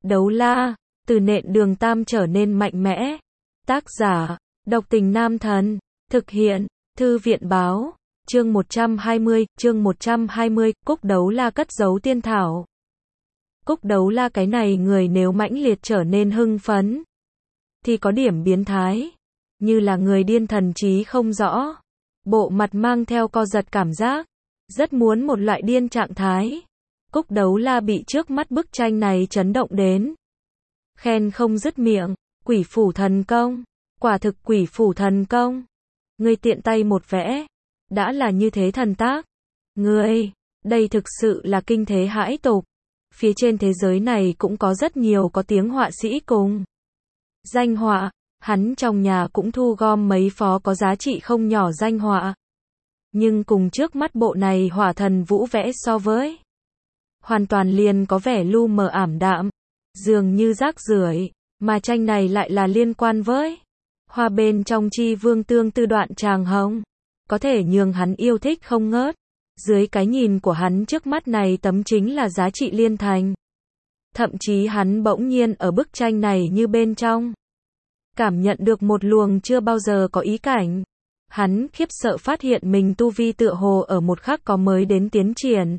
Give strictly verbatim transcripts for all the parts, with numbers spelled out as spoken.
Đấu la, từ nện đường tam trở nên mạnh mẽ. Tác giả, Độc Tình Nam Thần. Thực hiện, Thư viện báo. Chương một trăm hai mươi, chương một trăm hai mươi, Cúc Đấu La cất giấu tiên thảo. Cúc Đấu La cái này người nếu mãnh liệt trở nên hưng phấn, thì có điểm biến thái, như là người điên thần trí không rõ. Bộ mặt mang theo co giật cảm giác, rất muốn một loại điên trạng thái. Cúc Đấu La bị trước mắt bức tranh này chấn động đến. Khen không dứt miệng, quỷ phủ thần công, quả thực quỷ phủ thần công. Ngươi tiện tay một vẽ, đã là như thế thần tác. Ngươi, đây thực sự là kinh thế hãi tục. Phía trên thế giới này cũng có rất nhiều có tiếng họa sĩ cùng danh họa, hắn trong nhà cũng thu gom mấy phó có giá trị không nhỏ danh họa. Nhưng cùng trước mắt bộ này Hỏa Thần Vũ vẽ so với, hoàn toàn liền có vẻ lu mờ ảm đạm, dường như rác rưởi, mà tranh này lại là liên quan với hoa bên trong chi vương tương tư đoạn tràng hồng, có thể nhường hắn yêu thích không ngớt. Dưới cái nhìn của hắn trước mắt này tấm chính là giá trị liên thành. Thậm chí hắn bỗng nhiên ở bức tranh này như bên trong cảm nhận được một luồng chưa bao giờ có ý cảnh. Hắn khiếp sợ phát hiện mình tu vi tựa hồ ở một khắc có mới đến tiến triển.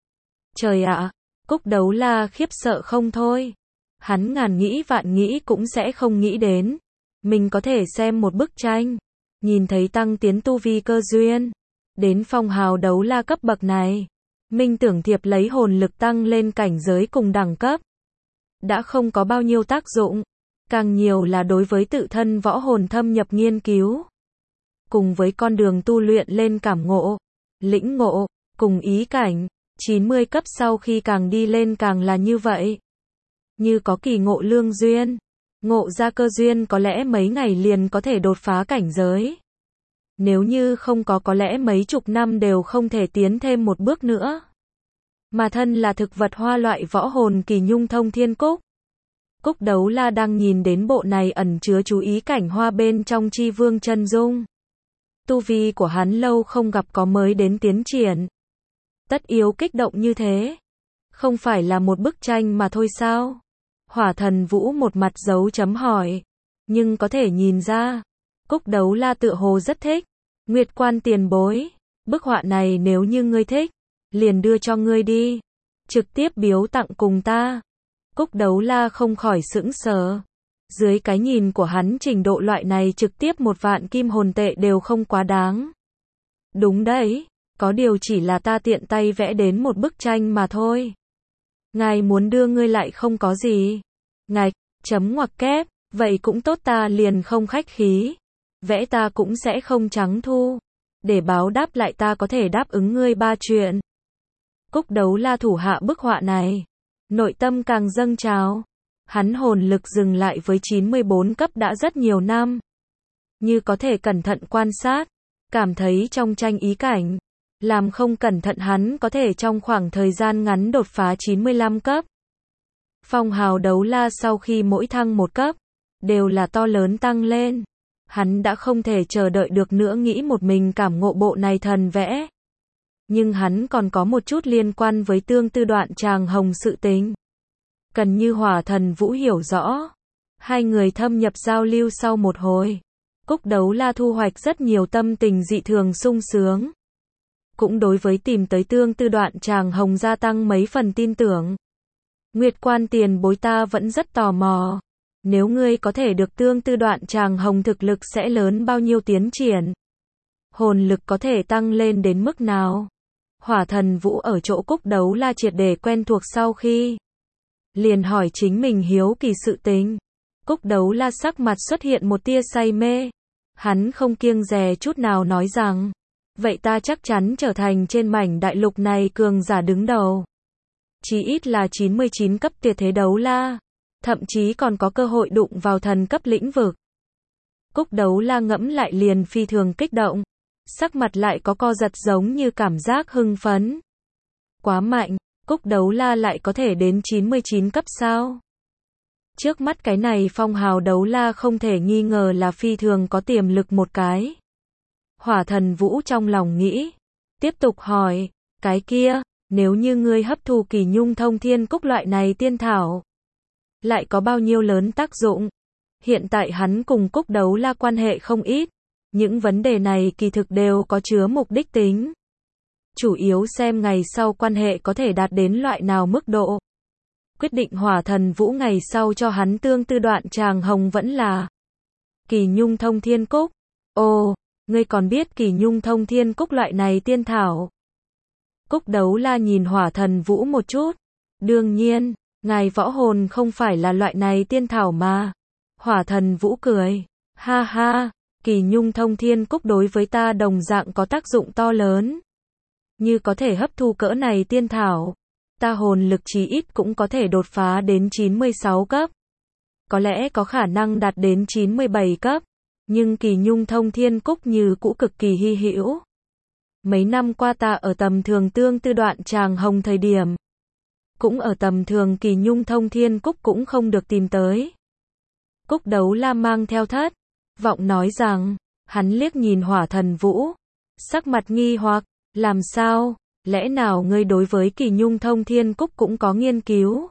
Trời ạ, Cúc Đấu La khiếp sợ không thôi. Hắn ngàn nghĩ vạn nghĩ cũng sẽ không nghĩ đến mình có thể xem một bức tranh, nhìn thấy tăng tiến tu vi cơ duyên đến phong hào đấu la cấp bậc này. Minh Tưởng Thiệp lấy hồn lực tăng lên cảnh giới cùng đẳng cấp, đã không có bao nhiêu tác dụng, càng nhiều là đối với tự thân võ hồn thâm nhập nghiên cứu, cùng với con đường tu luyện lên cảm ngộ, lĩnh ngộ, cùng ý cảnh. chín mươi cấp sau khi càng đi lên càng là như vậy. Như có kỳ ngộ lương duyên, ngộ ra cơ duyên có lẽ mấy ngày liền có thể đột phá cảnh giới. Nếu như không có có lẽ mấy chục năm đều không thể tiến thêm một bước nữa. Mà thân là thực vật hoa loại võ hồn kỳ nhung thông thiên cúc. Cúc Đấu La đang nhìn đến bộ này ẩn chứa chú ý cảnh hoa bên trong chi vương chân dung. Tu vi của hắn lâu không gặp có mới đến tiến triển. Tất yếu kích động như thế. Không phải là một bức tranh mà thôi sao? Hỏa Thần Vũ một mặt dấu chấm hỏi. Nhưng có thể nhìn ra, Cúc Đấu La tựa hồ rất thích. Nguyệt Quan tiền bối, bức họa này nếu như ngươi thích, liền đưa cho ngươi đi. Trực tiếp biếu tặng cùng ta. Cúc Đấu La không khỏi sững sờ. Dưới cái nhìn của hắn trình độ loại này trực tiếp một vạn kim hồn tệ đều không quá đáng. Đúng đấy, có điều chỉ là ta tiện tay vẽ đến một bức tranh mà thôi. Ngài muốn đưa ngươi lại không có gì. Ngài, chấm ngoặc kép, vậy cũng tốt ta liền không khách khí. Vẽ ta cũng sẽ không trắng thu. Để báo đáp lại ta có thể đáp ứng ngươi ba chuyện. Cúc Đấu La thủ hạ bức họa này. Nội tâm càng dâng trào. Hắn hồn lực dừng lại với chín mươi bốn cấp đã rất nhiều năm. Như có thể cẩn thận quan sát, cảm thấy trong tranh ý cảnh. Làm không cẩn thận hắn có thể trong khoảng thời gian ngắn đột phá chín mươi lăm cấp. Phong hào đấu la sau khi mỗi thăng một cấp, đều là to lớn tăng lên. Hắn đã không thể chờ đợi được nữa nghĩ một mình cảm ngộ bộ này thần vẽ. Nhưng hắn còn có một chút liên quan với tương tư đoạn tràng hồng sự tình. Cần như Hỏa Thần Vũ hiểu rõ. Hai người thâm nhập giao lưu sau một hồi. Cúc Đấu La thu hoạch rất nhiều tâm tình dị thường sung sướng. Cũng đối với tìm tới tương tư đoạn tràng hồng gia tăng mấy phần tin tưởng. Nguyệt Quan tiền bối ta vẫn rất tò mò. Nếu ngươi có thể được tương tư đoạn tràng hồng thực lực sẽ lớn bao nhiêu tiến triển? Hồn lực có thể tăng lên đến mức nào? Hỏa Thần Vũ ở chỗ Cúc Đấu La triệt để quen thuộc sau khi liền hỏi chính mình hiếu kỳ sự tình. Cúc Đấu La sắc mặt xuất hiện một tia say mê. Hắn không kiêng dè chút nào nói rằng, vậy ta chắc chắn trở thành trên mảnh đại lục này cường giả đứng đầu. Chí ít là chín mươi chín cấp tuyệt thế đấu la. Thậm chí còn có cơ hội đụng vào thần cấp lĩnh vực. Cúc Đấu La ngẫm lại liền phi thường kích động. Sắc mặt lại có co giật giống như cảm giác hưng phấn. Quá mạnh, Cúc Đấu La lại có thể đến chín mươi chín cấp sao? Trước mắt cái này phong hào đấu la không thể nghi ngờ là phi thường có tiềm lực một cái. Hỏa Thần Vũ trong lòng nghĩ. Tiếp tục hỏi, cái kia, nếu như ngươi hấp thu kỳ nhung thông thiên cúc loại này tiên thảo, lại có bao nhiêu lớn tác dụng. Hiện tại hắn cùng Cúc Đấu La quan hệ không ít, những vấn đề này kỳ thực đều có chứa mục đích tính. Chủ yếu xem ngày sau quan hệ có thể đạt đến loại nào mức độ. Quyết định Hỏa Thần Vũ ngày sau cho hắn tương tư đoạn tràng hồng vẫn là Kỳ Nhung Thông Thiên Cúc. Ồ, ngươi còn biết Kỳ Nhung Thông Thiên Cúc loại này tiên thảo? Cúc Đấu La nhìn Hỏa Thần Vũ một chút. Đương nhiên, ngài võ hồn không phải là loại này tiên thảo mà. Hỏa Thần Vũ cười. Ha ha, Kỳ Nhung Thông Thiên Cúc đối với ta đồng dạng có tác dụng to lớn. Như có thể hấp thu cỡ này tiên thảo, ta hồn lực chí ít cũng có thể đột phá đến chín mươi sáu cấp. Có lẽ có khả năng đạt đến chín mươi bảy cấp, nhưng Kỳ Nhung Thông Thiên Cúc như cũ cực kỳ hy hữu. Mấy năm qua ta ở tầm thường tương tư đoạn tràng hồng thời điểm, cũng ở tầm thường Kỳ Nhung Thông Thiên Cúc cũng không được tìm tới. Cúc Đấu La mang theo thất vọng nói rằng, hắn liếc nhìn Hỏa Thần Vũ, sắc mặt nghi hoặc, làm sao, lẽ nào ngươi đối với Kỳ Nhung Thông Thiên Cúc cũng có nghiên cứu?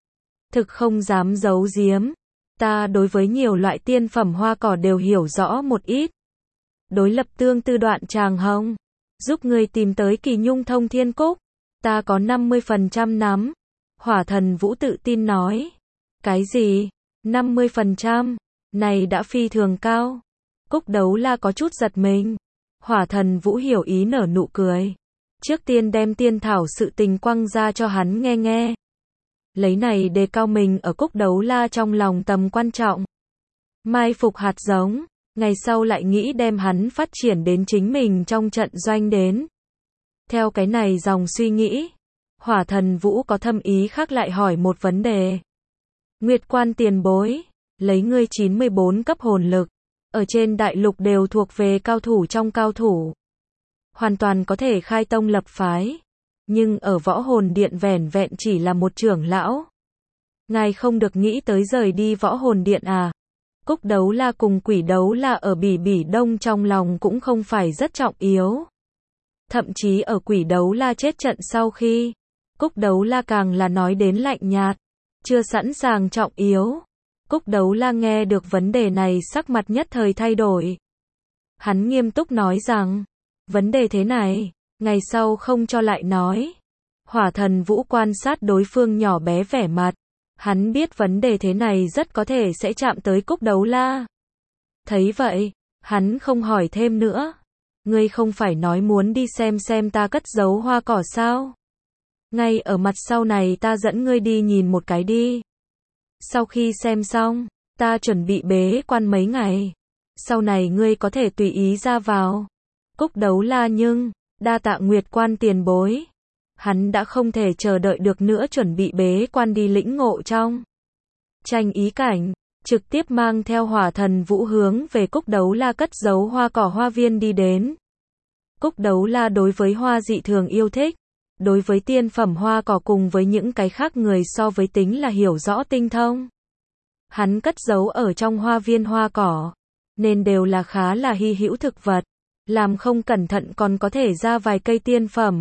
Thực không dám giấu giếm, ta đối với nhiều loại tiên phẩm hoa cỏ đều hiểu rõ một ít. Đối lập tương tư đoạn tràng hồng, giúp ngươi tìm tới Kỳ Nhung Thông Thiên Cúc, ta có năm mươi phần trăm nắm. Hỏa Thần Vũ tự tin nói. Cái gì? năm mươi phần trăm? Này đã phi thường cao. Cúc Đấu La có chút giật mình. Hỏa Thần Vũ hiểu ý nở nụ cười. Trước tiên đem tiên thảo sự tình quăng ra cho hắn nghe nghe. Lấy này đề cao mình ở Cúc Đấu La trong lòng tầm quan trọng. Mai phục hạt giống, ngày sau lại nghĩ đem hắn phát triển đến chính mình trong trận doanh đến. Theo cái này dòng suy nghĩ, Hỏa Thần Vũ có thâm ý khác lại hỏi một vấn đề. Nguyệt Quan tiền bối, lấy ngươi chín mươi bốn cấp hồn lực, ở trên đại lục đều thuộc về cao thủ trong cao thủ. Hoàn toàn có thể khai tông lập phái, nhưng ở võ hồn điện vẻn vẹn chỉ là một trưởng lão. Ngài không được nghĩ tới rời đi võ hồn điện à? Cúc Đấu La cùng Quỷ Đấu La ở Bỉ Bỉ Đông trong lòng cũng không phải rất trọng yếu. Thậm chí ở Quỷ Đấu La chết trận sau khi, Cúc Đấu La càng là nói đến lạnh nhạt, chưa sẵn sàng trọng yếu. Cúc Đấu La nghe được vấn đề này sắc mặt nhất thời thay đổi. Hắn nghiêm túc nói rằng, vấn đề thế này, ngày sau không cho lại nói. Hỏa Thần Vũ quan sát đối phương nhỏ bé vẻ mặt. Hắn biết vấn đề thế này rất có thể sẽ chạm tới Cúc Đấu La. Thấy vậy, hắn không hỏi thêm nữa. Ngươi không phải nói muốn đi xem xem ta cất giấu hoa cỏ sao? Ngay ở mặt sau này ta dẫn ngươi đi nhìn một cái đi. Sau khi xem xong, ta chuẩn bị bế quan mấy ngày. Sau này ngươi có thể tùy ý ra vào. Cúc Đấu La nhưng, đa tạ Nguyệt Quan tiền bối. Hắn đã không thể chờ đợi được nữa chuẩn bị bế quan đi lĩnh ngộ trong tranh ý cảnh, trực tiếp mang theo Hỏa Thần Vũ hướng về Cúc Đấu La cất giấu hoa cỏ hoa viên đi đến. Cúc Đấu La đối với hoa dị thường yêu thích, đối với tiên phẩm hoa cỏ cùng với những cái khác người so với tính là hiểu rõ tinh thông. Hắn cất giấu ở trong hoa viên hoa cỏ, nên đều là khá là hy hữu thực vật, làm không cẩn thận còn có thể ra vài cây tiên phẩm.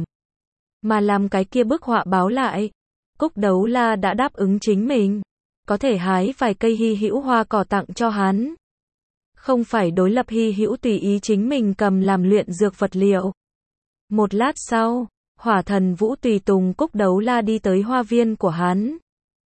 Mà làm cái kia bức họa báo lại, Cúc Đấu La đã đáp ứng chính mình, có thể hái vài cây hy hữu hoa cỏ tặng cho hắn. Không phải đối lập hy hữu tùy ý chính mình cầm làm luyện dược vật liệu. Một lát sau, Hỏa Thần Vũ tùy tùng Cúc Đấu La đi tới hoa viên của hắn.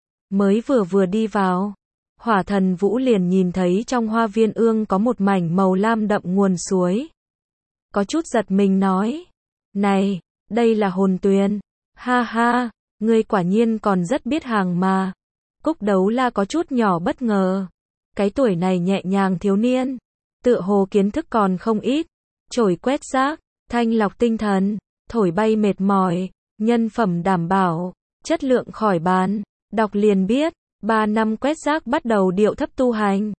Mới vừa vừa đi vào, Hỏa Thần Vũ liền nhìn thấy trong hoa viên ương có một mảnh màu lam đậm nguồn suối. Có chút giật mình nói, này, đây là hồn tuyền. Ha ha, ngươi quả nhiên còn rất biết hàng mà. Cúc Đấu La có chút nhỏ bất ngờ. Cái tuổi này nhẹ nhàng thiếu niên, tựa hồ kiến thức còn không ít. Chổi quét rác, thanh lọc tinh thần, thổi bay mệt mỏi, nhân phẩm đảm bảo, chất lượng khỏi bàn. Đọc liền biết, ba năm quét rác bắt đầu điệu thấp tu hành.